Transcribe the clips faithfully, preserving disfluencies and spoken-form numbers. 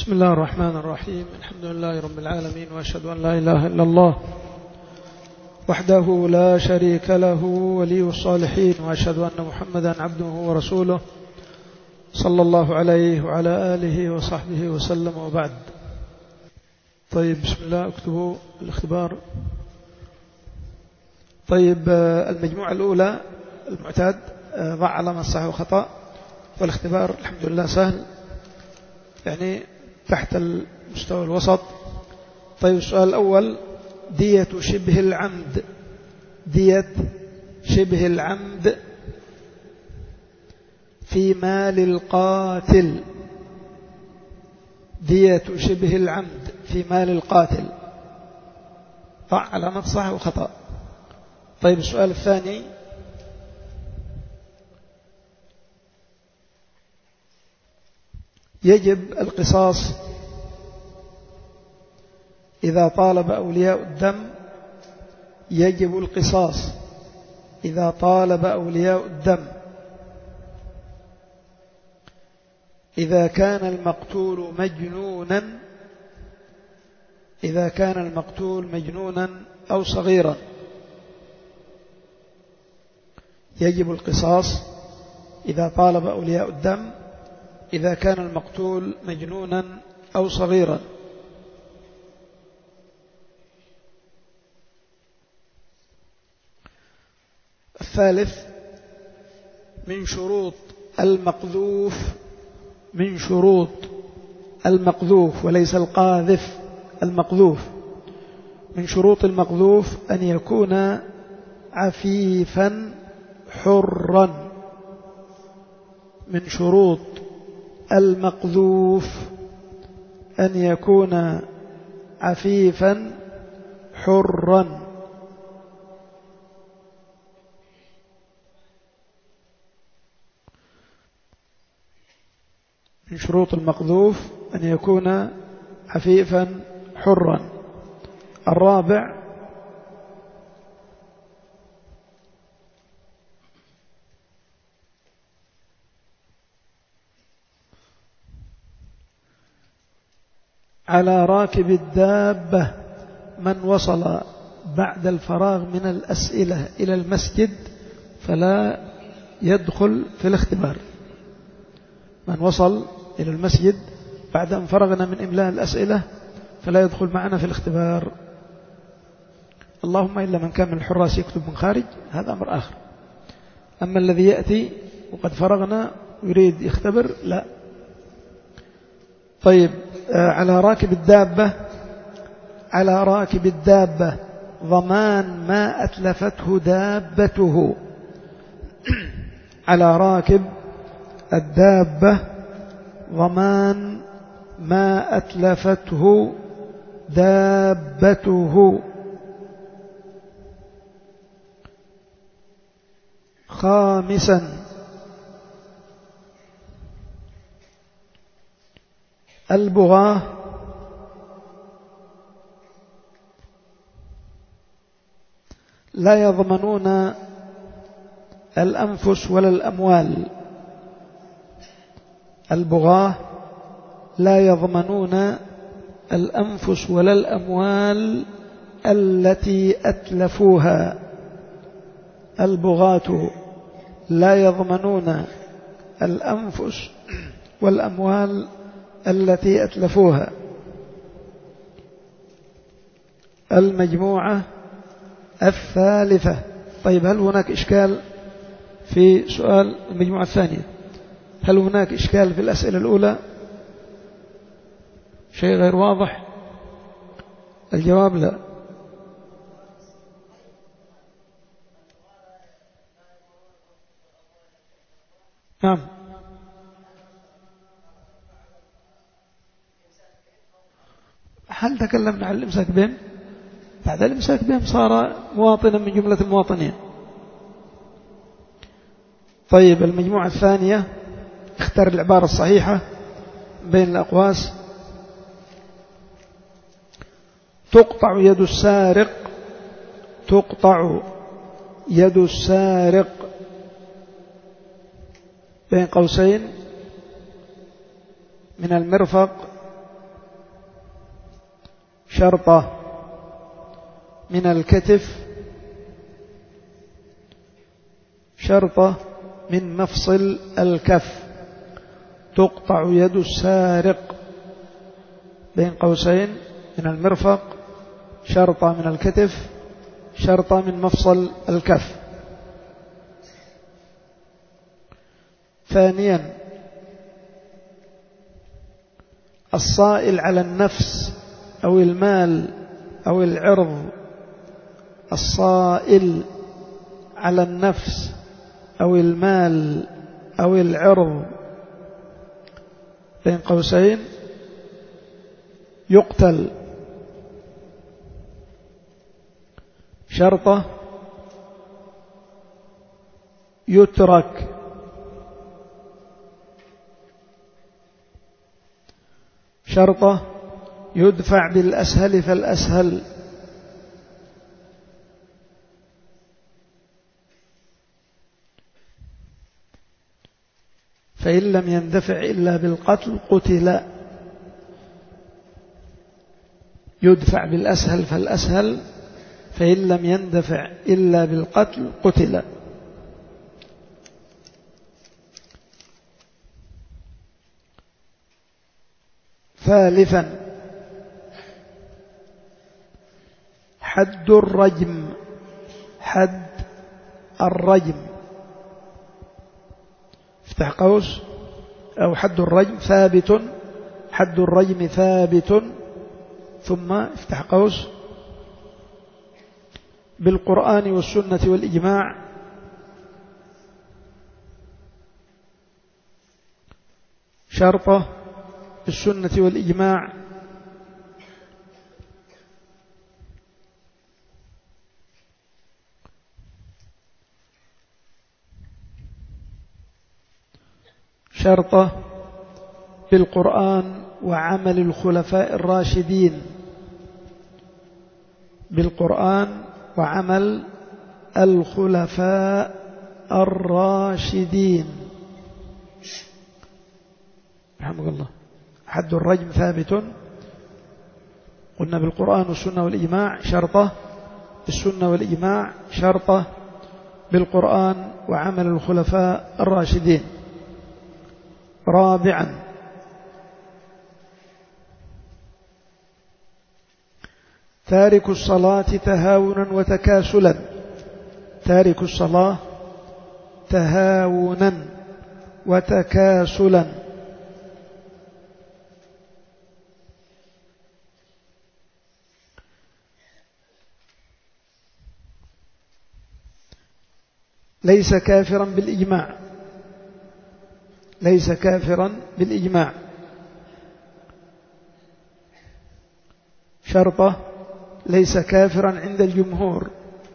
بسم الله الرحمن الرحيم. الحمد لله رب العالمين، وأشهد أن لا إله إلا الله وحده لا شريك له ولي الصالحين، وأشهد أن محمدا عبده ورسوله صلى الله عليه وعلى آله وصحبه وسلم، وبعد. طيب، بسم الله. اكتبوا الاختبار. طيب، المجموعة الأولى المعتاد ضع علامة صح وخطأ، والاختبار الحمد لله سهل، يعني تحت المستوى الوسط. طيب، السؤال الأول: دية شبه العمد، دية شبه العمد في مال القاتل، دية شبه العمد في مال القاتل. ضع علامة صح وخطأ. طيب، السؤال الثاني: يجب القصاص إذا طالب أولياء الدم، يجب القصاص إذا طالب أولياء الدم إذا كان المقتول مجنونا، إذا كان المقتول مجنونا أو صغيرا. يجب القصاص إذا طالب أولياء الدم إذا كان المقتول مجنونا أو صغيرا. الثالث: من شروط المقذوف، من شروط المقذوف وليس القاذف، المقذوف، من شروط المقذوف أن يكون عفيفا حرا. من شروط المقذوف أن يكون عفيفا حرا. من شروط المقذوف أن يكون عفيفا حرا. الرابع: على راكب الدابة من وصل بعد الفراغ من الأسئلة إلى المسجد فلا يدخل في الاختبار. من وصل إلى المسجد بعد أن فرغنا من إملاء الأسئلة فلا يدخل معنا في الاختبار، اللهم إلا من كان من الحراس يكتب من خارج، هذا أمر آخر. أما الذي يأتي وقد فرغنا يريد يختبر، لا. طيب، على راكب الدابة، على راكب الدابة ضمان ما أتلفته دابته. على راكب الدابة ضمان ما أتلفته دابته. خامسا: البغاة لا يضمنون الأنفس ولا الأموال. البغاة لا يضمنون الأنفس ولا الأموال التي أتلفوها. البغاة لا يضمنون الأنفس والأموال التي أتلفوها. المجموعة الثالثة. طيب، هل هناك إشكال في سؤال المجموعة الثانية؟ هل هناك إشكال في الأسئلة الأولى؟ شيء غير واضح؟ الجواب لا. نعم. هل تكلمنا عن الإمساك بهم؟ بعد الإمساك بهم صار مواطنا من جملة المواطنين. طيب، المجموعة الثانية، اختار العبارة الصحيحة بين الأقواس. تقطع يد السارق، تقطع يد السارق بين قوسين من المرفق شرطة من الكتف، شرطة من مفصل الكف. تقطع يد السارق بين قوسين من المرفق، شرطة من الكتف، شرطة من مفصل الكف. ثانيا الصائل على النفس أو المال أو العرض، الصائل على النفس أو المال أو العرض بين قوسين يقتل. شرطة يترك. شرطة يدفع بالأسهل فالأسهل. فإن لم يندفع إلا بالقتل قتل. يدفع بالأسهل فالأسهل، فإن لم يندفع إلا بالقتل قتل. ثالثا حد الرجم. حد الرجم افتح قوس أو حد الرجم ثابت. حد الرجم ثابت، ثم افتح قوس بالقرآن والسنة والإجماع. شرطة بالسنة والإجماع. شرطة بالقرآن وعمل الخلفاء الراشدين. بالقرآن وعمل الخلفاء الراشدين رحمك الله. حد الرجم ثابت، قلنا بالقرآن والسنة والإجماع. شرطة بالسنة والإجماع، شرطة بالقرآن وعمل الخلفاء الراشدين. رابعا تارك الصلاة تهاونا وتكاسلا. تارك الصلاة تهاونا وتكاسلا. ليس كافرا بالإجماع. ليس كافرا بالإجماع. شرطة ليس كافرا عند الجمهور.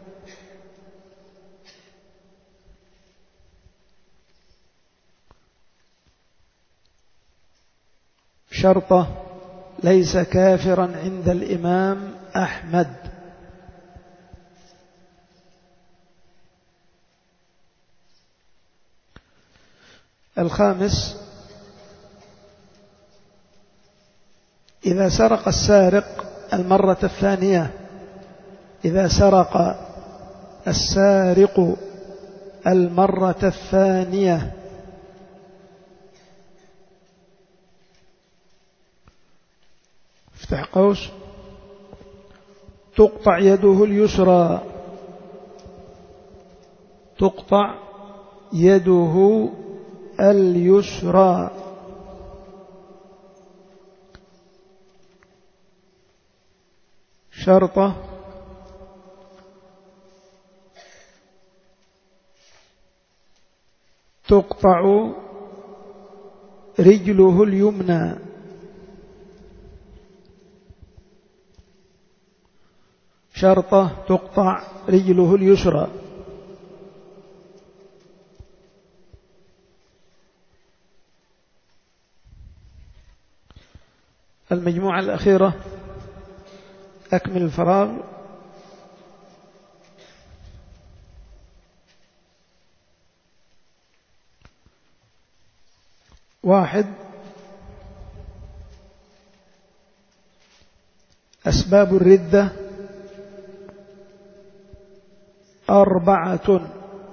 شرطة ليس كافرا عند الإمام أحمد. الخامس إذا سرق السارق المرة الثانية. إذا سرق السارق المرة الثانية افتح قوس تقطع يده اليسرى. تقطع يده اليسرى. شرطة تقطع رجله اليمنى. شرطة تقطع رجله اليسرى. المجموعة الأخيرة أكمل الفراغ. واحد أسباب الردة أربعة: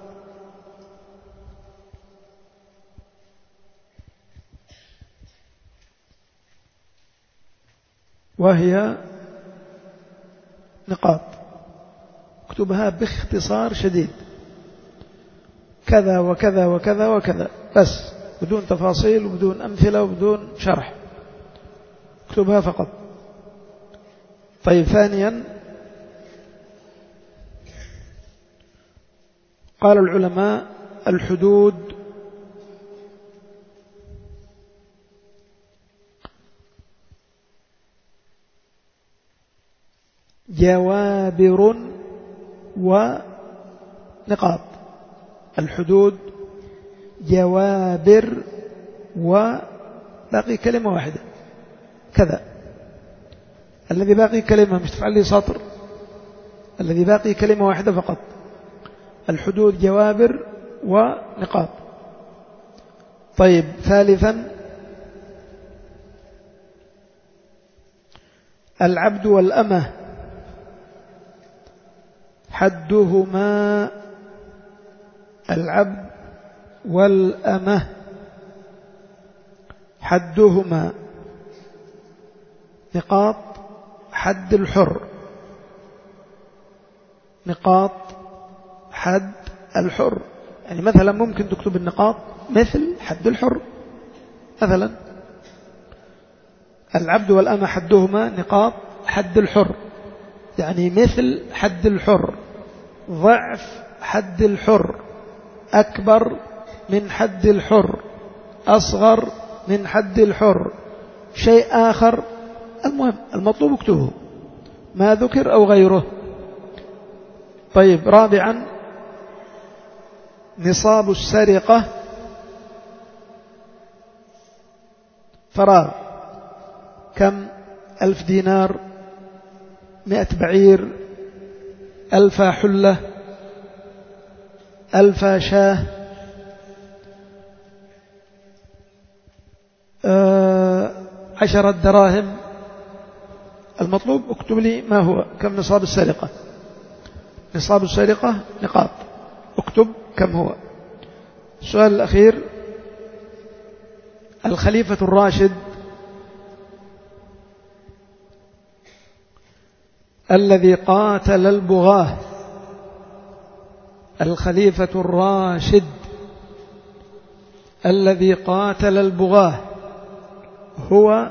وهي نقاط، اكتبها باختصار شديد، كذا وكذا وكذا وكذا، بس بدون تفاصيل وبدون أمثلة وبدون شرح، اكتبها فقط. طيب، ثانيا قال العلماء: الحدود جوابر ونقاط. الحدود جوابر وباقي كلمة واحدة كذا، الذي باقي كلمة، مش تفعل لي سطر، الذي باقي كلمة واحدة فقط. الحدود جوابر ونقاط. طيب، ثالثا العبد والأمة حدهما، العبد والأمة حدهما نقاط حد الحر، نقاط حد الحر. يعني مثلا ممكن تكتب النقاط مثل حد الحر، مثلا العبد والأمة حدهما نقاط حد الحر، يعني مثل حد الحر، ضعف حد الحر، أكبر من حد الحر، أصغر من حد الحر، شيء آخر. المهم المطلوب اكتبه، ما ذكر أو غيره. طيب، رابعا نصاب السرقة فراغ، كم؟ ألف دينار، مئة بعير، ألف حلة، ألف شاه، آه عشرة دراهم. المطلوب اكتب لي ما هو، كم نصاب السرقة. نصاب السرقة نقاط، اكتب كم هو. السؤال الأخير: الخليفة الراشد الذي قاتل البغاة، الخليفة الراشد الذي قاتل البغاة هو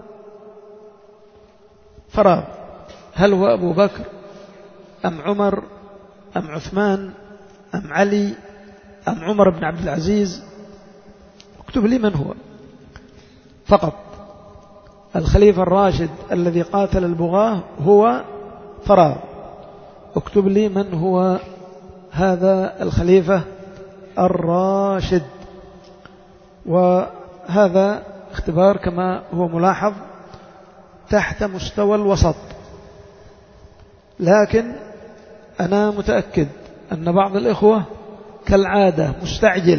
فراغ. هل هو أبو بكر أم عمر أم عثمان أم علي أم عمر بن عبد العزيز؟ اكتب لي من هو فقط. الخليفة الراشد الذي قاتل البغاة هو فراغ، اكتب لي من هو هذا الخليفة الراشد. وهذا اختبار كما هو ملاحظ تحت مستوى الوسط، لكن أنا متأكد أن بعض الإخوة كالعادة مستعجل،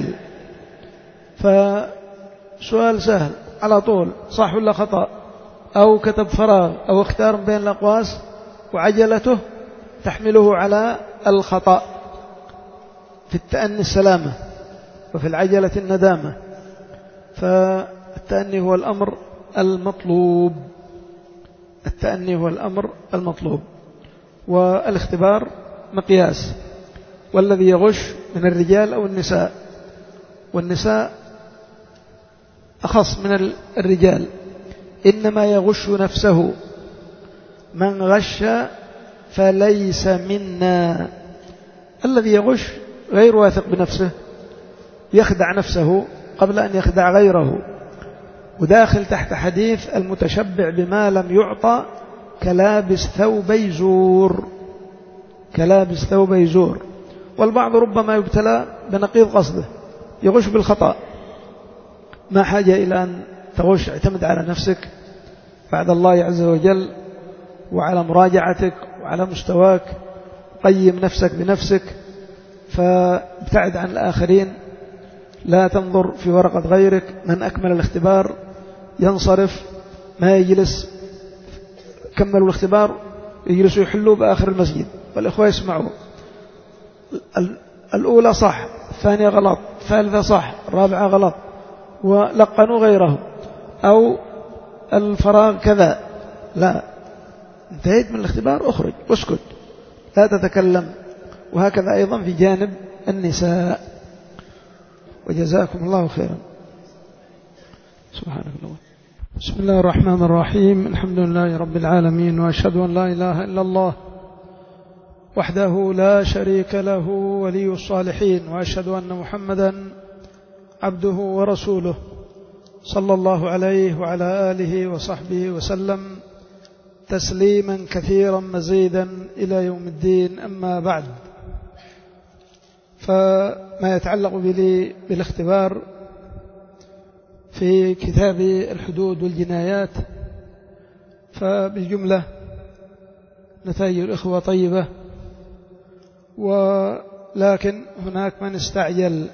فسؤال سهل على طول صح ولا خطأ، أو كتب فراغ أو اختار بين الأقواس، وعجلته تحمله على الخطأ. في التأني السلامة وفي العجلة الندامة، فالتأني هو الأمر المطلوب، التأني هو الأمر المطلوب. والاختبار مقياس، والذي يغش من الرجال أو النساء، والنساء أخص من الرجال، إنما يغش نفسه، من غش فليس منا. الذي يغش غير واثق بنفسه، يخدع نفسه قبل أن يخدع غيره، وداخل تحت حديث المتشبع بما لم يعطى كلابس ثوبي زور، كلابس ثوبي زور. والبعض ربما يبتلى بنقيض قصده، يغش بالخطأ. ما حاجة إلى أن تغش، اعتمد على نفسك بعد الله عز وجل، وعلى مراجعتك وعلى مستواك، قيم نفسك بنفسك، فابتعد عن الآخرين، لا تنظر في ورقة غيرك. من أكمل الاختبار ينصرف، ما يجلس كملوا الاختبار يجلسوا يحلوا بآخر المسجد والإخوة يسمعوا، الأولى صح، الثانية غلط، الثالثة صح، الرابعة غلط، ولقنوا غيرهم، أو الفراغ كذا. لا، انتهيت من الاختبار أخرج واسكت، لا تتكلم. وهكذا أيضا في جانب النساء. وجزاكم الله خيرا. سبحانك اللهم. بسم الله الرحمن الرحيم. الحمد لله رب العالمين، وأشهد أن لا إله إلا الله وحده لا شريك له ولي الصالحين، وأشهد أن محمدا عبده ورسوله صلى الله عليه وعلى آله وصحبه وسلم تسليما كثيرا مزيدا إلى يوم الدين. أما بعد، فما يتعلق بالاختبار في كتاب الحدود والجنايات، فبالجملة نتائج الإخوة طيبة، ولكن هناك من استعجل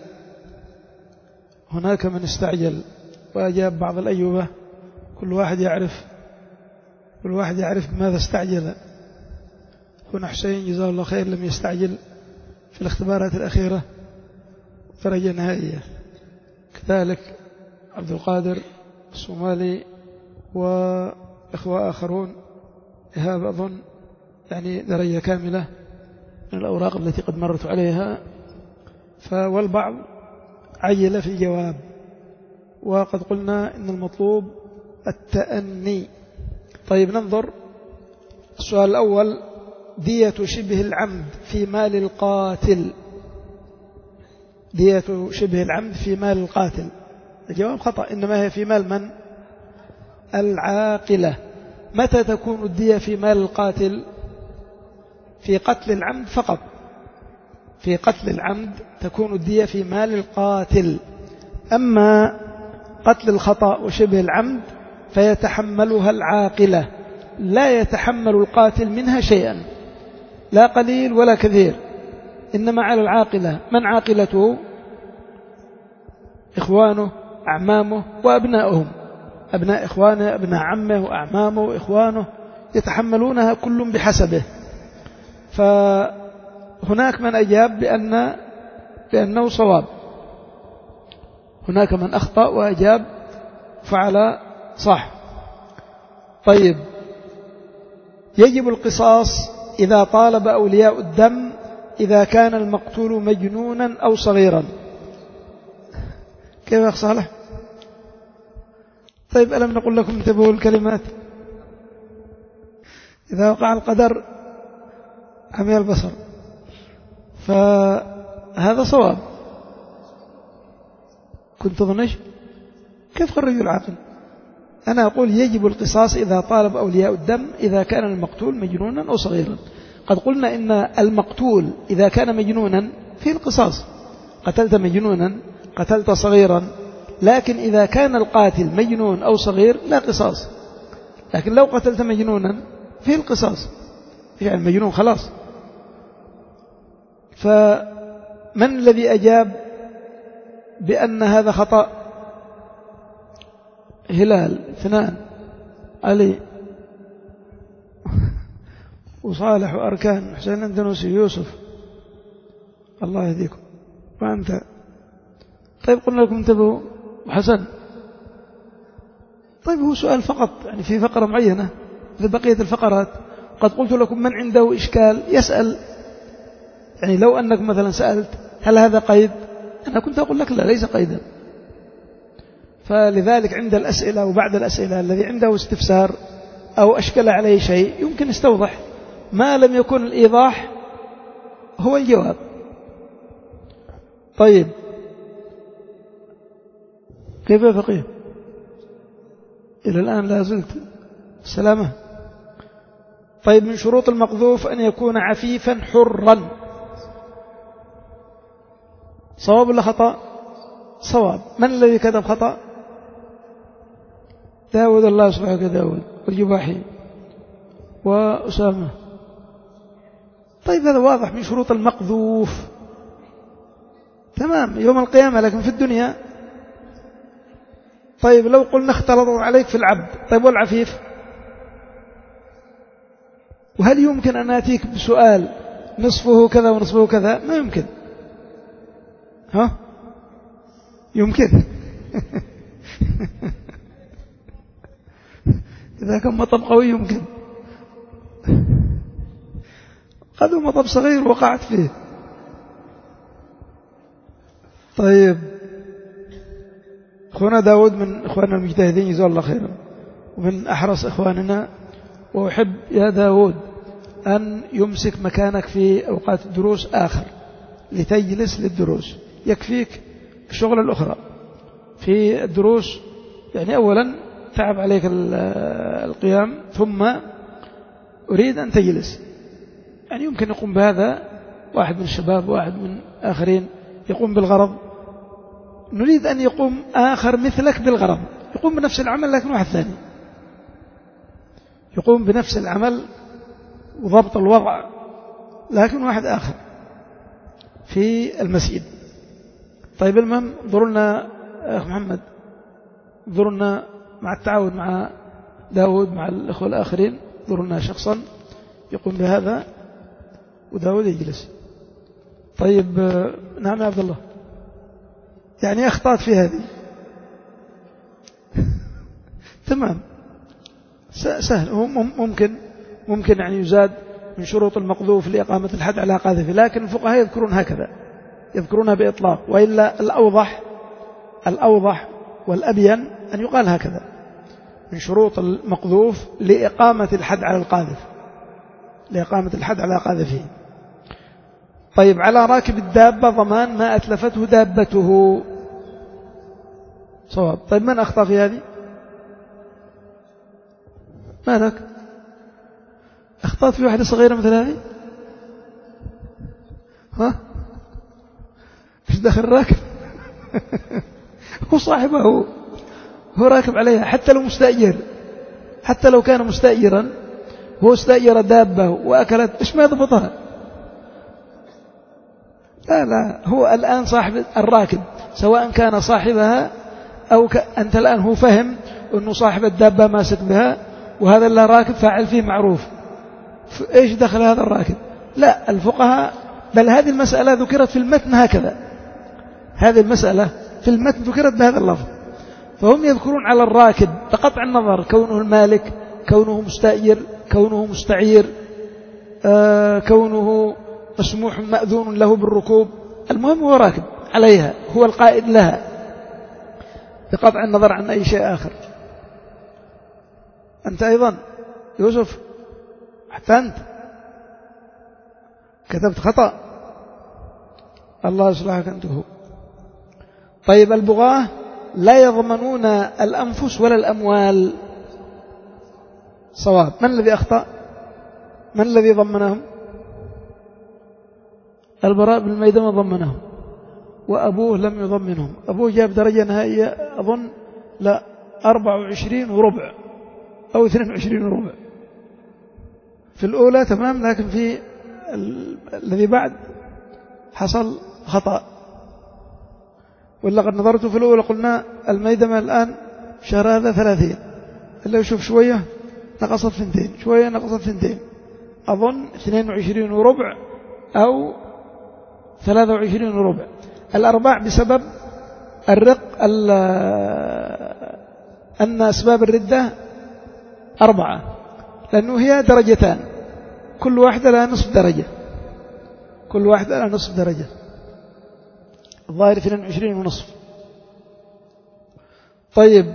هناك من استعجل وأجاب بعض الأجوبة. كل واحد يعرف كل واحد يعرف بماذا استعجل. هنا حسين جزاه الله خير لم يستعجل في الاختبارات الأخيرة درجة نهائية، كذلك عبد القادر الصومالي وإخوة آخرون، إيهاب أظن يعني درجة كاملة من الأوراق التي قد مرت عليها. والبعض عجل في الجواب، وقد قلنا إن المطلوب التأني. طيب، ننظر. السؤال الأول: دية شبه العمد في مال القاتل. دية شبه العمد في مال القاتل. الجواب خطأ، إنما هي في مال من؟ العاقلة. متى تكون الدية في مال القاتل؟ في قتل العمد فقط. في قتل العمد تكون الدية في مال القاتل. أما قتل الخطأ وشبه العمد فيتحملها العاقلة، لا يتحمل القاتل منها شيئا، لا قليل ولا كثير، إنما على العاقلة. من عاقلته؟ إخوانه، أعمامه وأبنائهم. أبناء إخوانه، أبناء عمه وأعمامه وإخوانه يتحملونها كل بحسبه. فهناك من أجاب بأن بأنه صواب، هناك من أخطأ وأجاب فعل صح. طيب، يجب القصاص إذا طالب أولياء الدم إذا كان المقتول مجنونا أو صغيرا. كيف يا أخ صالح؟ طيب، ألم نقول لكم انتبهوا الكلمات؟ إذا وقع القدر عمي البصر، فهذا صواب. كنت ظنش كيف خرجوا العاقل؟ أنا أقول يجب القصاص إذا طالب أولياء الدم إذا كان المقتول مجنونا أو صغيرا. قد قلنا إن المقتول إذا كان مجنونا فيه القصاص، قتلت مجنونا، قتلت صغيرا. لكن إذا كان القاتل مجنون أو صغير لا قصاص. لكن لو قتلت مجنونا فيه القصاص، يعني المجنون خلاص. فمن الذي أجاب بأن هذا خطأ؟ هلال، اثنان، علي وصالح وأركان، حسين اندنوسي، يوسف، الله يهديكم. وأنت؟ طيب، قلنا لكم انتبهوا. وحسن؟ طيب، هو سؤال فقط، يعني في فقرة معينة، في بقية الفقرات قد قلت لكم من عنده إشكال يسأل. يعني لو أنك مثلا سألت هل هذا قيد، أنا كنت أقول لك لا، ليس قيدا. فلذلك عند الأسئلة وبعد الأسئلة الذي عنده استفسار أو أشكل عليه شيء يمكن يستوضح، ما لم يكن الإيضاح هو الجواب. طيب، كيف يا فقيه؟ إلى الآن لا زلت سلامة. طيب، من شروط المقذوف أن يكون عفيفا حرا. صواب ولا خطأ؟ صواب. من الذي كتب خطأ؟ داود، الله سبحانه كداود، والجباحي وأسامة. طيب، هذا واضح من شروط المقذوف تمام يوم القيامة، لكن في الدنيا. طيب، لو قلنا اختلط عليك في العبد، طيب والعفيف؟ وهل يمكن أن أتيك بسؤال نصفه كذا ونصفه كذا؟ ما يمكن. ها؟ يمكن. إذا كان مطب قوي يمكن. قد مطب صغير وقعت فيه. طيب، أخونا داود من إخواننا المجتهدين جزاه الله خيرا، ومن أحرص إخواننا، وأحب يا داود أن يمسك مكانك في أوقات الدروس آخر لتجلس للدروس، يكفيك الشغل الأخرى في الدروس. يعني أولا تعب عليك القيام، ثم أريد أن تجلس. يعني يمكن يقوم بهذا واحد من الشباب، واحد من آخرين يقوم بالغرض، نريد أن يقوم آخر مثلك بالغرض، يقوم بنفس العمل لكن واحد ثاني يقوم بنفس العمل وضبط الوضع لكن واحد آخر في المسجد. طيب، المهم انظروا لنا أخ محمد، انظروا لنا مع التعاون مع داود مع الأخوة الآخرين، انظروا لنا شخصا يقوم بهذا وداود يجلس. طيب، نعم يا عبد الله، يعني أخطأت في هذه. تمام، سهل. هو ممكن ممكن يعني يزاد من شروط المقذوف لإقامة الحد على قاذفه، لكن الفقهاء يذكرون هكذا، يذكرونها بإطلاق، وإلا الأوضح الأوضح والأبين أن يقال هكذا: من شروط المقذوف لإقامة الحد على القاذف، لإقامة الحد على قاذفه. طيب، على راكب الدابة ضمان ما أتلفته دابته. صواب. طيب، من أخطأ في هذه؟ مالك؟ أخطأت في واحدة صغيرة مثل هذه؟ ها؟ إيش دخل راكب؟ هو صاحبه، هو هو راكب عليها، حتى لو مستأجر، حتى لو كان مستأجرا، هو استأجر دابة وأكلت، إيش ما يضبطها؟ لا لا، هو الآن صاحب الراكب، سواء كان صاحبها أو ك... أنت الآن هو فهم أنه صاحب الدابة ماسك بها، وهذا اللي راكب فاعل فيه معروف، إيش دخل هذا الراكب؟ لا، الفقهاء، بل هذه المسألة ذكرت في المتن هكذا، هذه المسألة في المتن ذكرت بهذا اللفظ، فهم يذكرون على الراكب بقطع النظر كونه المالك، كونه مستأجر، كونه مستعير، آه كونه مسموح مأذون له بالركوب، المهم هو راكب عليها، هو القائد لها بقطع النظر عن أي شيء آخر. أنت أيضا يوسف، حتى أنت كتبت خطأ، الله يصلحك أنت هو. طيب، البغاة لا يضمنون الأنفس ولا الأموال. صواب. من الذي أخطأ؟ من الذي ضمنهم؟ البراء بن ميدمة ضمنهم، وأبوه لم يضمنهم. أبوه جاب درجة نهائية أظن لا أربعة وعشرين وربع أو اثنين وعشرين وربع في الأولى، تمام، لكن في الذي بعد حصل خطأ. ولا قد نظرت في الأولى قلنا الميدمة الآن شهر هذا ثلاثين، إلا يشوف شوية نقصت ثنتين، شوية نقصت ثنتين، أظن اثنين وعشرين وربع أو ثلاثة وعشرين وربع. الأرباع بسبب الرق، أن أسباب الردة أربعة، لأنه هي درجتان، كل واحدة لها نصف درجة، كل واحدة لها نصف درجة، الظاهر اثنين وعشرين ونصف. طيب،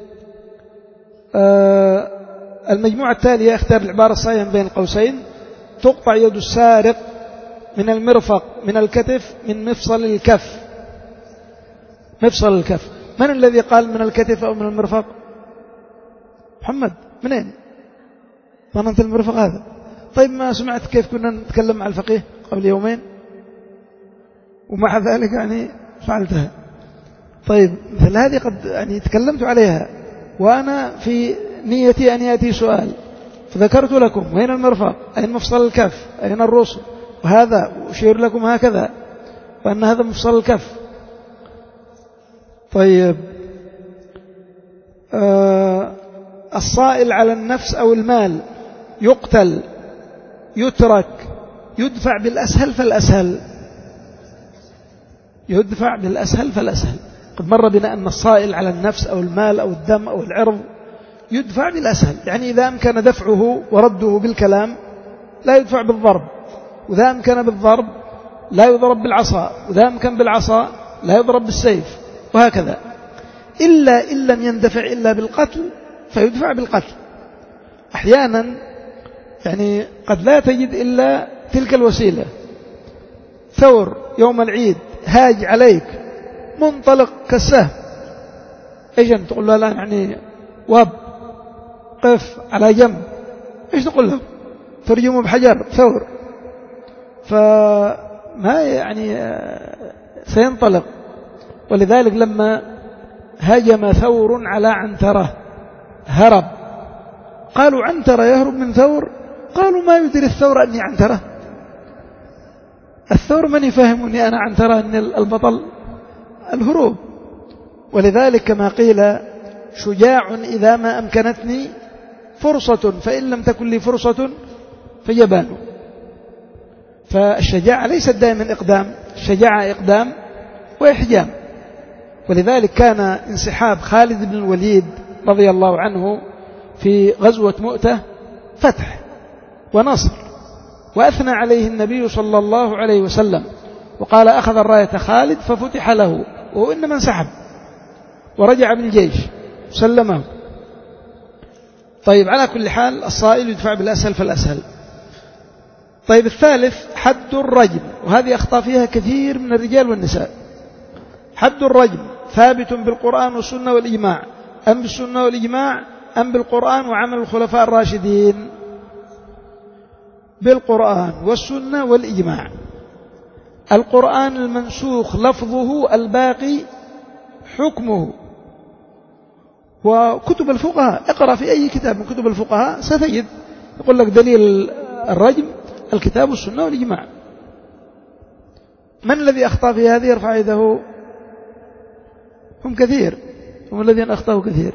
آه المجموعة التالية اختار العبارة الصحيحة بين القوسين: تقطع يد السارق من المرفق، من الكتف، من مفصل الكف. مفصل الكف، من الذي قال من الكتف أو من المرفق؟ محمد، منين ظننت المرفق هذا؟ طيب، ما سمعت كيف كنا نتكلم مع الفقيه قبل يومين ومع ذلك يعني فعلتها؟ طيب، مثل هذه قد يعني تكلمت عليها وأنا في نيتي أن يأتي سؤال، فذكرت لكم وين المرفق، أين مفصل الكف، أين الرسل، وهذا أشير لكم هكذا وأن هذا مفصل الكف. طيب، آه الصائل على النفس أو المال يقتل يترك يدفع بالأسهل فالأسهل يدفع بالأسهل فالأسهل. قد مر بنا أن الصائل على النفس أو المال أو الدم أو العرض يدفع بالأسهل، يعني إذا أمكن دفعه ورده بالكلام لا يدفع بالضرب، وإذا أمكن بالضرب لا يضرب بالعصا، وإذا أمكن بالعصا لا يضرب بالسيف، وهكذا. إلا إن لم يندفع إلا بالقتل فيدفع بالقتل. أحيانا يعني قد لا تجد إلا تلك الوسيلة، ثور يوم العيد هاج عليك منطلق كالسهم، إيش أنت تقول له؟ لا يعني واب قف على جنب، إيش تقول له؟ ترجمه بحجر ثور، فما يعني سينطلق. ولذلك لما هجم ثور على عنترة هرب، قالوا عنترة يهرب من ثور؟ قالوا ما يدري الثور أني عنترة، الثور من يفهمني أنا عنترة أن البطل الهروب. ولذلك كما قيل شجاع إذا ما أمكنتني فرصة، فإن لم تكن لي فرصة فجبان. فالشجاعة ليست دائما إقدام، الشجاعة إقدام وإحجام. ولذلك كان انسحاب خالد بن الوليد رضي الله عنه في غزوة مؤتة فتح ونصر، وأثنى عليه النبي صلى الله عليه وسلم وقال أخذ الراية خالد ففتح له، وهو إنما انسحب ورجع بالجيش سلمه. طيب على كل حال الصائل يدفع بالأسهل فالأسهل. طيب الثالث حد الرجم، وهذه أخطأ فيها كثير من الرجال والنساء. حد الرجم ثابت بالقرآن والسنة والإجماع، أم بالسنة والإجماع أم بالقرآن وعمل الخلفاء الراشدين؟ بالقرآن والسنة والإجماع. القرآن المنسوخ لفظه الباقي حكمه. وكتب الفقهاء، اقرأ في أي كتاب من كتب الفقهاء ستجد يقول لك دليل الرجم الكتاب والسنة والإجماع. من الذي أخطأ في هذه؟ يرفع يده. هم كثير، هم الذين أخطأوا كثير.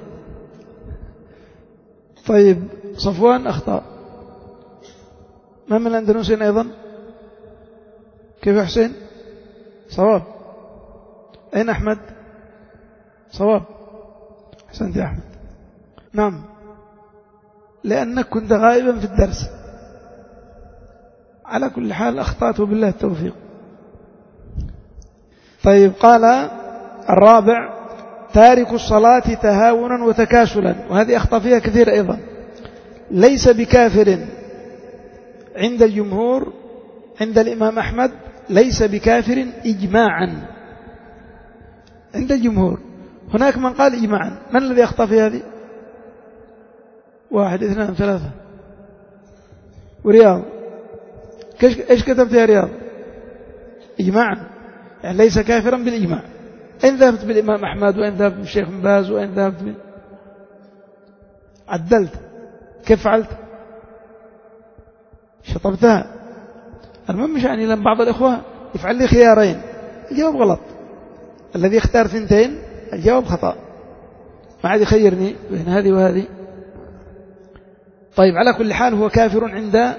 طيب صفوان أخطأ. ما من الأندلسين أيضا؟ كيف حسين؟ صواب. أين أحمد؟ صواب. أحسنت يا أحمد. نعم، لأنك كنت غائبا في الدرس. على كل حال أخطأت بالله التوفيق. طيب قال الرابع تارك الصلاة تهاونا وتكاسلا، وهذه أخطأ فيها كثير أيضا. ليس بكافر عند الجمهور، عند الإمام أحمد ليس بكافر إجماعا عند الجمهور. هناك من قال إجماعا. من الذي أخطأ في هذه؟ واحد اثنان ثلاثة. ورياض إيش كتبت يا رياض؟ إجماعا، يعني ليس كافرا بالإجماع. أين ذهبت بالإمام أحمد؟ وأين ذهبت بالشيخ بن باز؟ وأين ذهبت بال... عدلت. كيف فعلت؟ شطبتها. المهم مش يعني لما بعض الإخوة يفعل لي خيارين الجواب غلط، الذي يختار ثنتين الجواب خطأ، ما عاد يخيرني بين هذه وهذه. طيب على كل حال هو كافر عند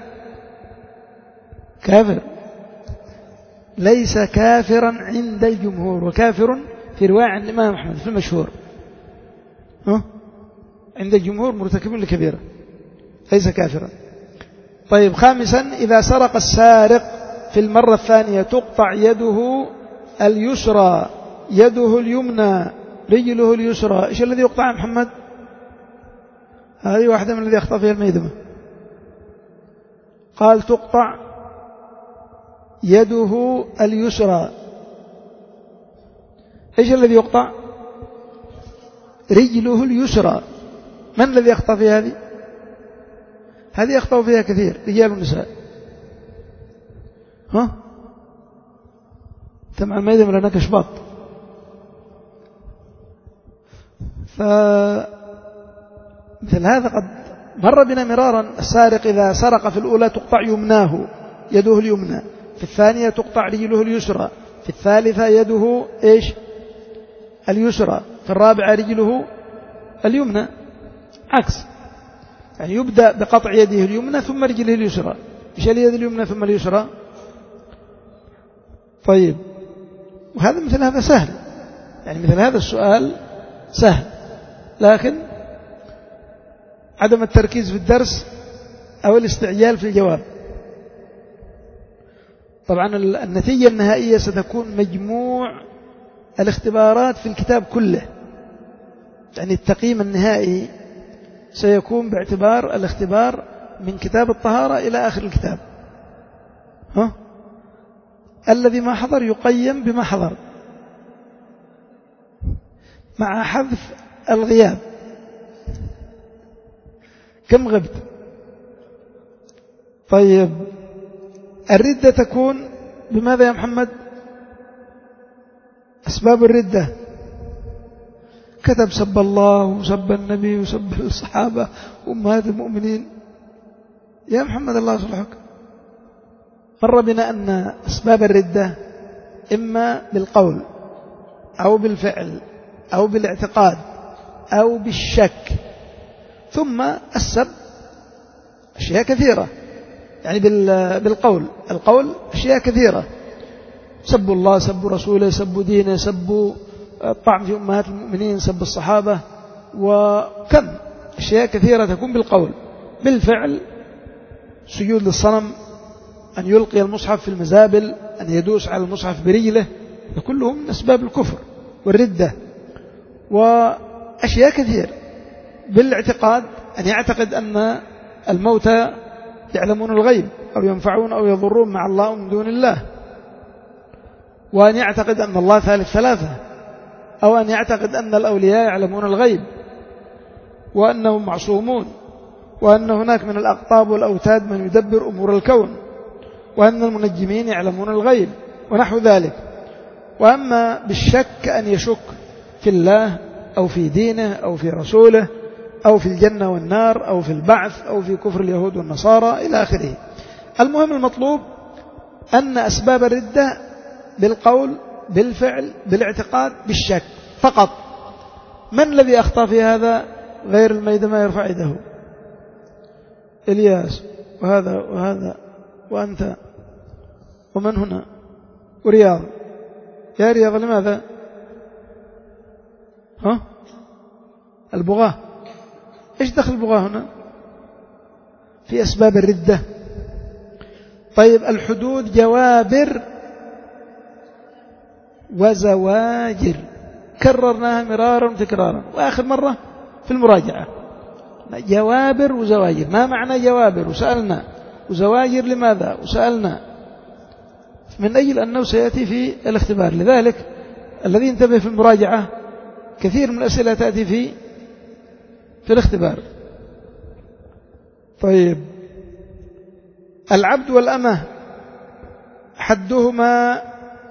كافر، ليس كافرا عند الجمهور، وكافر في رواية عن الإمام أحمد في المشهور. ها؟ عند الجمهور مرتكب لكبيرة، ليس كافرا. طيب خامسا إذا سرق السارق في المرة الثانية تقطع يده اليسرى، يده اليمنى، رجله اليسرى. إيش الذي يقطع يا محمد؟ هذه واحدة من الذي يخطأ فيها الميدمة. قال تقطع يده اليسرى. إيش الذي يقطع؟ رجله اليسرى. من الذي يخطأ في هذه؟ هذه يخطأ فيها كثير رجال ونساء. ها؟ تمام الميدمة لأنك شباط. فمثل هذا قد مر بنا مرارا. السارق إذا سرق في الأولى تقطع يمناه، يده اليمنى، في الثانية تقطع رجله اليسرى، في الثالثة يده إيش؟ اليسرى، في الرابعة رجله اليمنى. عكس، يعني يبدأ بقطع يده اليمنى ثم رجله اليسرى. مش اليد اليمنى ثم اليسرى؟ طيب، وهذا مثل هذا سهل، يعني مثل هذا السؤال سهل، لكن عدم التركيز في الدرس أو الاستعجال في الجواب. طبعا النتيجة النهائية ستكون مجموع الاختبارات في الكتاب كله، يعني التقييم النهائي سيكون باعتبار الاختبار من كتاب الطهارة إلى آخر الكتاب. ها؟ الذي ما حضر يقيم بما حضر مع حذف الغياب. كم غبت؟ طيب، الردة تكون بماذا يا محمد؟ أسباب الردة كتب سب الله وسب النبي وسب الصحابة وأمهات المؤمنين. يا محمد الله يصلحك، مر بنا أن أسباب الردة إما بالقول أو بالفعل أو بالاعتقاد أو بالشك، ثم السب أشياء كثيرة، يعني بالقول القول أشياء كثيرة، سب الله، سب رسوله، سب دينه، سب الطعن في أمهات المؤمنين، سب الصحابة، وكم أشياء كثيرة تكون بالقول. بالفعل سجود للصنم، أن يلقي المصحف في المزابل، أن يدوس على المصحف برجله، كلهم من أسباب الكفر والردة. وأشياء كثير بالاعتقاد، أن يعتقد أن الموتى يعلمون الغيب أو ينفعون أو يضرون مع الله من دون الله، وأن يعتقد أن الله ثالث ثلاثة، أو أن يعتقد أن الأولياء يعلمون الغيب وأنهم معصومون، وأن هناك من الأقطاب والأوتاد من يدبر أمور الكون، وأن المنجمين يعلمون الغيب ونحو ذلك. وأما بالشك أن يشك في الله أو في دينه أو في رسوله أو في الجنة والنار أو في البعث أو في كفر اليهود والنصارى إلى آخره. المهم المطلوب أن أسباب الردة بالقول، بالفعل، بالاعتقاد، بالشك فقط. من الذي أخطأ في هذا غير الميدة ما يرفع يده؟ إلياس وهذا وهذا وأنت ومن هنا ورياض. يا رياض لماذا؟ ها؟ البغاة. إيش دخل البغاة هنا في أسباب الردة؟ طيب، الحدود جوابر وزواجر، كررناها مرارا وتكرارا، وآخر مرة في المراجعة. جوابر وزواجر، ما معنى جوابر؟ وسألنا. وزواجر لماذا؟ وسألنا، من أجل أنه سيأتي في الاختبار. لذلك الذي انتبه في المراجعة كثير من الأسئلة تأتي في في الاختبار. طيب، العبد والأمة حدهما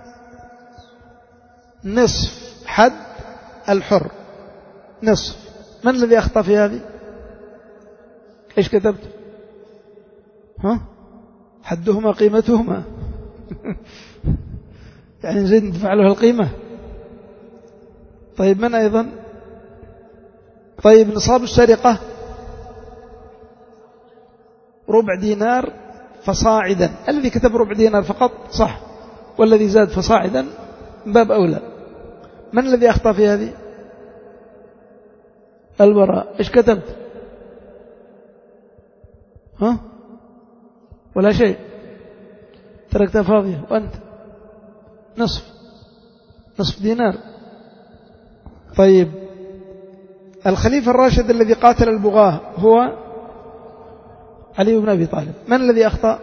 نصف حد الحر، نصف. من الذي أخطأ في هذه؟ إيش كتبت؟ ها؟ حدهما قيمتهما يعني نزيد ندفع له القيمة. طيب، من أيضا؟ طيب، نصاب السرقة ربع دينار فصاعدا. الذي كتب ربع دينار فقط صح، والذي زاد فصاعدا من باب أولى. من الذي أخطأ في هذه؟ البراء. إيش كتبت؟ ها؟ ولا شيء، تركتها فاضية. وأنت؟ نصف نصف دينار. طيب، الخليفة الراشد الذي قاتل البغاة هو علي بن أبي طالب. من الذي أخطأ؟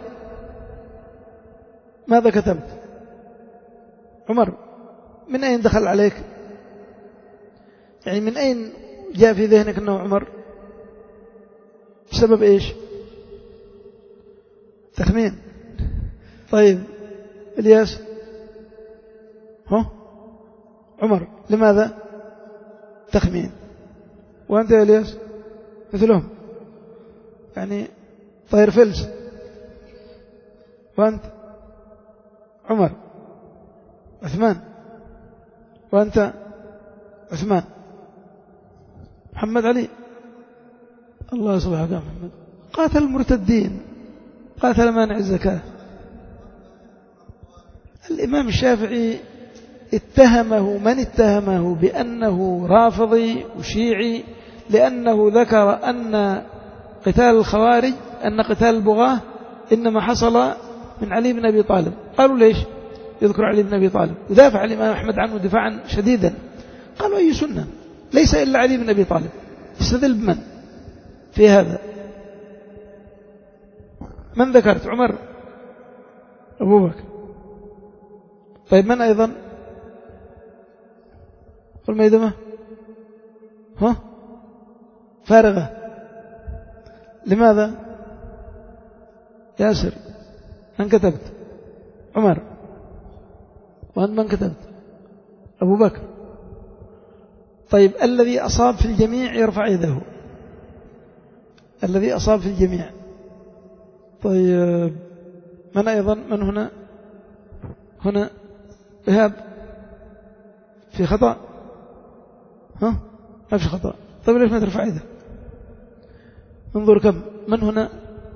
ماذا كتبت؟ عمر. من أين دخل عليك؟ يعني من أين جاء في ذهنك أنه عمر؟ بسبب إيش؟ تخمين. طيب، إلياس؟ ها؟ عمر. لماذا؟ تخمين. وأنت يا إلياس؟ مثلهم، يعني طير فلس. وأنت؟ عمر. عثمان. وأنت؟ عثمان. محمد علي. الله يصلحك يا محمد. قاتل المرتدين، قاتل مانع الزكاة. الإمام الشافعي اتهمه من اتهمه بأنه رافضي وشيعي لأنه ذكر أن قتال الخوارج أن قتال البغاة إنما حصل من علي بن أبي طالب. قالوا ليش يذكر علي بن أبي طالب؟ ودافع الإمام أحمد عنه دفاعا شديدا. قالوا أي سنة، ليس إلا علي بن أبي طالب. يستدل بمن في هذا؟ من ذكرت؟ عمر، أبو بكر. طيب من أيضا؟ قل ميدمة، ها فارغة. لماذا؟ ياسر. من كتبت؟ عمر. وأنت من كتبت؟ أبو بكر. طيب الذي أصاب في الجميع يرفع يده. الذي أصاب في الجميع. طيب من أيضا؟ من هنا؟ هنا إيهاب في خطأ؟ ها ما في خطأ. طيب ليش ما ترفع يده؟ انظر كم من هنا.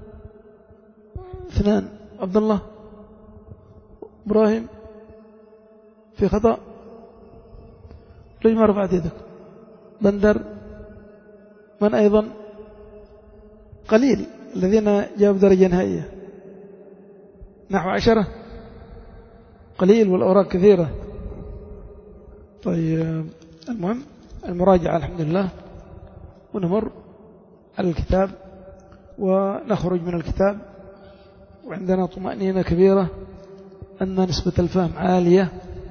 اثنان. عبد الله، إبراهيم في خطأ. ليش ما رفعت يدك؟ بندر. من أيضا؟ قليل الذين جابوا درجة نهائية، نحو عشرة. قليل والأوراق كثيرة. طيب المهم المراجعة الحمد لله، ونمر على الكتاب ونخرج من الكتاب وعندنا طمأنينة كبيرة أن نسبة الفهم عالية،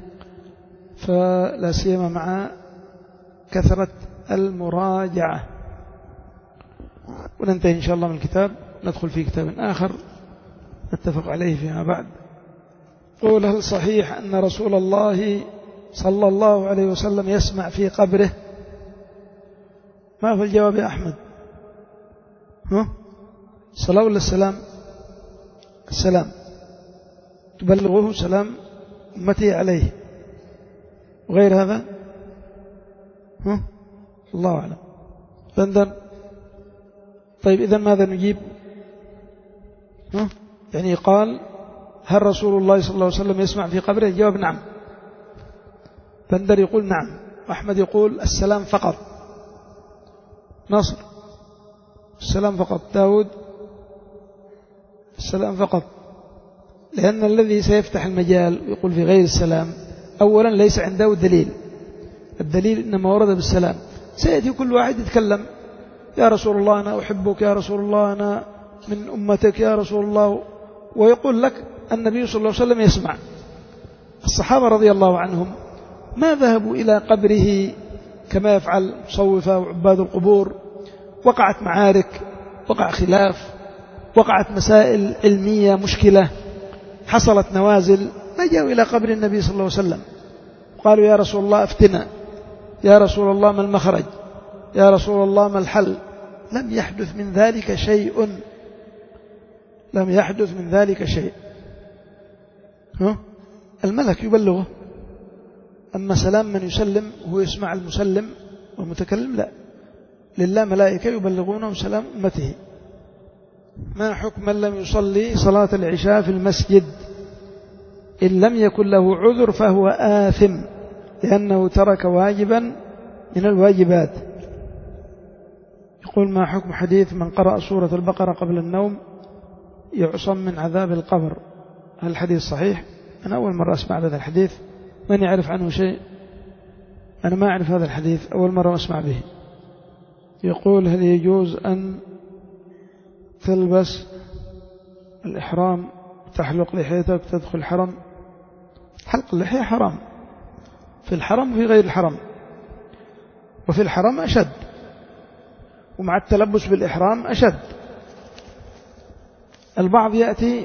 فلا سيما مع كثرة المراجعة. وننتهي إن شاء الله من الكتاب، ندخل في كتاب آخر نتفق عليه فيما بعد. قول: هل صحيح أن رسول الله صلى الله عليه وسلم يسمع في قبره؟ ما في الجواب يا أحمد؟ ها؟ الصلاة ولا السلام؟ السلام، تبلغه سلام أمتي عليه، وغير هذا ها؟ الله أعلم. بندر. طيب إذن ماذا نجيب؟ ها؟ يعني قال: هل رسول الله صلى الله عليه وسلم يسمع في قبره؟ الجواب نعم. بندر يقول نعم، أحمد يقول السلام فقط. نصر: السلام فقط. داود: السلام فقط، لأن الذي سيفتح المجال ويقول في غير السلام أولا ليس عنده دليل. الدليل إنما ورد بالسلام. سيأتي كل واحد يتكلم: يا رسول الله أنا أحبك، يا رسول الله أنا من أمتك، يا رسول الله، ويقول لك النبي صلى الله عليه وسلم يسمع. الصحابة رضي الله عنهم ما ذهبوا إلى قبره كما يفعل مصوفة وعباد القبور. وقعت معارك، وقع خلاف، وقعت مسائل علمية مشكلة، حصلت نوازل، ما جاءوا إلى قبر النبي صلى الله عليه وسلم قالوا: يا رسول الله أفتنا، يا رسول الله ما المخرج، يا رسول الله ما الحل. لم يحدث من ذلك شيء، لم يحدث من ذلك شيء. ها؟ الملك يبلغه، أما سلام من يسلم هو يسمع المسلم والمتكلم لا. لله ملائكة يبلغونه سلام أمته. ما حكم من لم يصلي صلاة العشاء في المسجد؟ إن لم يكن له عذر فهو آثم، لأنه ترك واجبا من الواجبات. يقول: ما حكم حديث من قرأ سورة البقرة قبل النوم يعصم من عذاب القبر؟ هل الحديث صحيح؟ أنا أول مرة أسمع هذا الحديث، من يعرف عنه شيء؟ أنا ما أعرف هذا الحديث، أول مرة أسمع به. يقول: هل يجوز أن تلبس الإحرام تحلق لحيتك تدخل الحرم؟ حلق اللحية حرام في الحرم وفي غير الحرم، وفي الحرم أشد، ومع التلبس بالإحرام أشد. البعض يأتي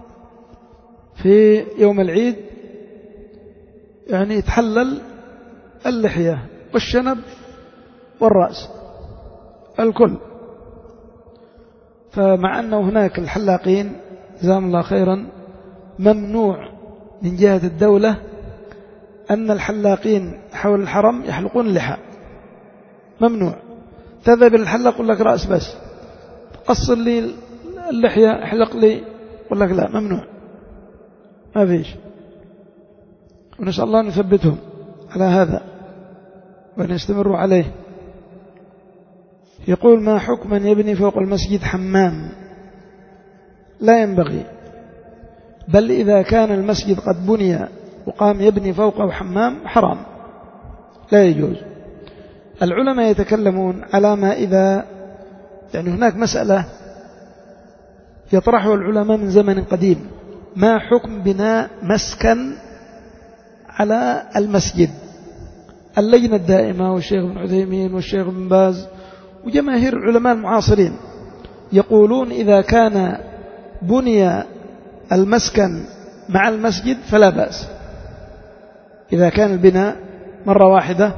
في يوم العيد يعني يتحلل اللحية والشنب والرأس الكل، فمع أنه هناك الحلاقين جزاهم الله خيرا ممنوع من جهة الدولة أن الحلاقين حول الحرم يحلقون اللحى، ممنوع. تذهب إلى الحلاق يقول لك رأس بس، قصر لي اللحية، احلق لي يقول لك لا ممنوع ما فيش. ونسأل الله أن يثبتهم على هذا وأن يستمروا عليه. يقول ما حكم من يبني فوق المسجد حمام؟ لا ينبغي، بل إذا كان المسجد قد بني وقام يبني فوقه حمام حرام لا يجوز. العلماء يتكلمون على ما إذا يعني هناك مسألة يطرحها العلماء من زمن قديم، ما حكم بناء مسكن على المسجد؟ اللجنة الدائمة والشيخ ابن عثيمين والشيخ ابن باز وجماهير العلماء المعاصرين يقولون إذا كان بني المسكن مع المسجد فلا بأس، إذا كان البناء مرة واحدة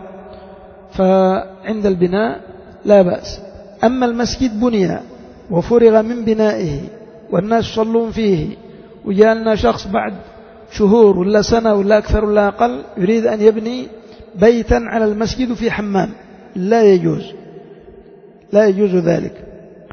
فعند البناء لا بأس. أما المسجد بني وفرغ من بنائه والناس يصلون فيه وجاء لنا شخص بعد شهور ولا سنة ولا أكثر ولا أقل يريد أن يبني بيتا على المسجد في حمام، لا يجوز، لا يجوز ذلك.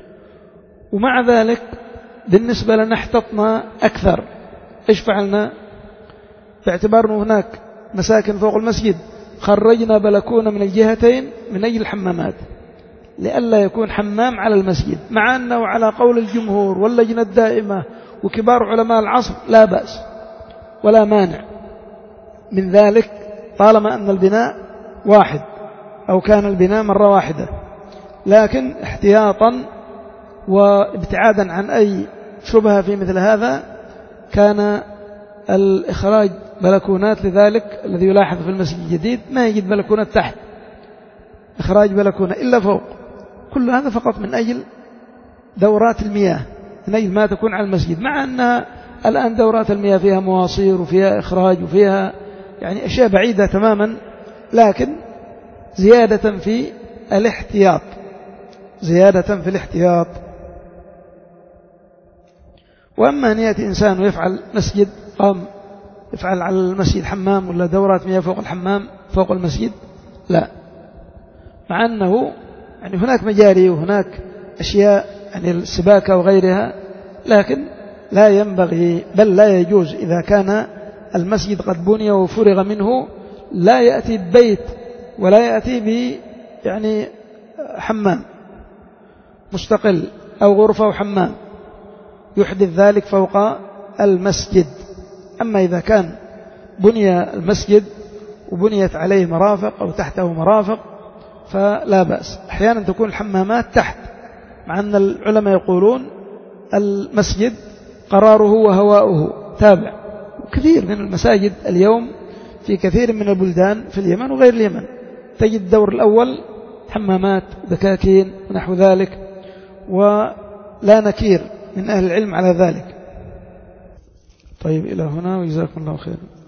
ومع ذلك بالنسبة لنا احتطنا أكثر. إيش فعلنا؟ باعتبار أنه هناك مساكن فوق المسجد خرجنا بلكونة من الجهتين من أجل الحمامات لئلا يكون حمام على المسجد، مع أنه على قول الجمهور واللجنة الدائمة وكبار علماء العصر لا بأس ولا مانع من ذلك طالما أن البناء واحد أو كان البناء مرة واحدة. لكن احتياطا وابتعادا عن أي شبهة في مثل هذا كان الإخراج بلكونات لذلك. الذي يلاحظ في المسجد الجديد ما يجد بلكونات تحت، إخراج بلكونة إلا فوق. كل هذا فقط من أجل دورات المياه، من أجل ما تكون على المسجد، مع أن الآن دورات المياه فيها مواسير وفيها إخراج وفيها يعني أشياء بعيدة تماما، لكن زيادة في الاحتياط، زيادة في الاحتياط. وأما أن يأتي إنسان ويفعل مسجد قام يفعل على المسجد حمام ولا دورات مياه فوق الحمام فوق المسجد لا، مع أنه يعني هناك مجاري وهناك أشياء يعني السباكة وغيرها، لكن لا ينبغي بل لا يجوز إذا كان المسجد قد بني وفرغ منه لا يأتي ببيت ولا يأتي ب يعني حمام مستقل أو غرفة وحمام يحدث ذلك فوق المسجد. أما إذا كان بني المسجد وبنيت عليه مرافق أو تحته مرافق فلا بأس. أحيانا تكون الحمامات تحت، مع أن العلماء يقولون المسجد قراره وهواؤه تابع. كثير من المساجد اليوم في كثير من البلدان في اليمن وغير اليمن تجد الدور الأول حمامات دكاكين ونحو ذلك، ولا نكير من أهل العلم على ذلك. طيب إلى هنا وجزاكم الله خير.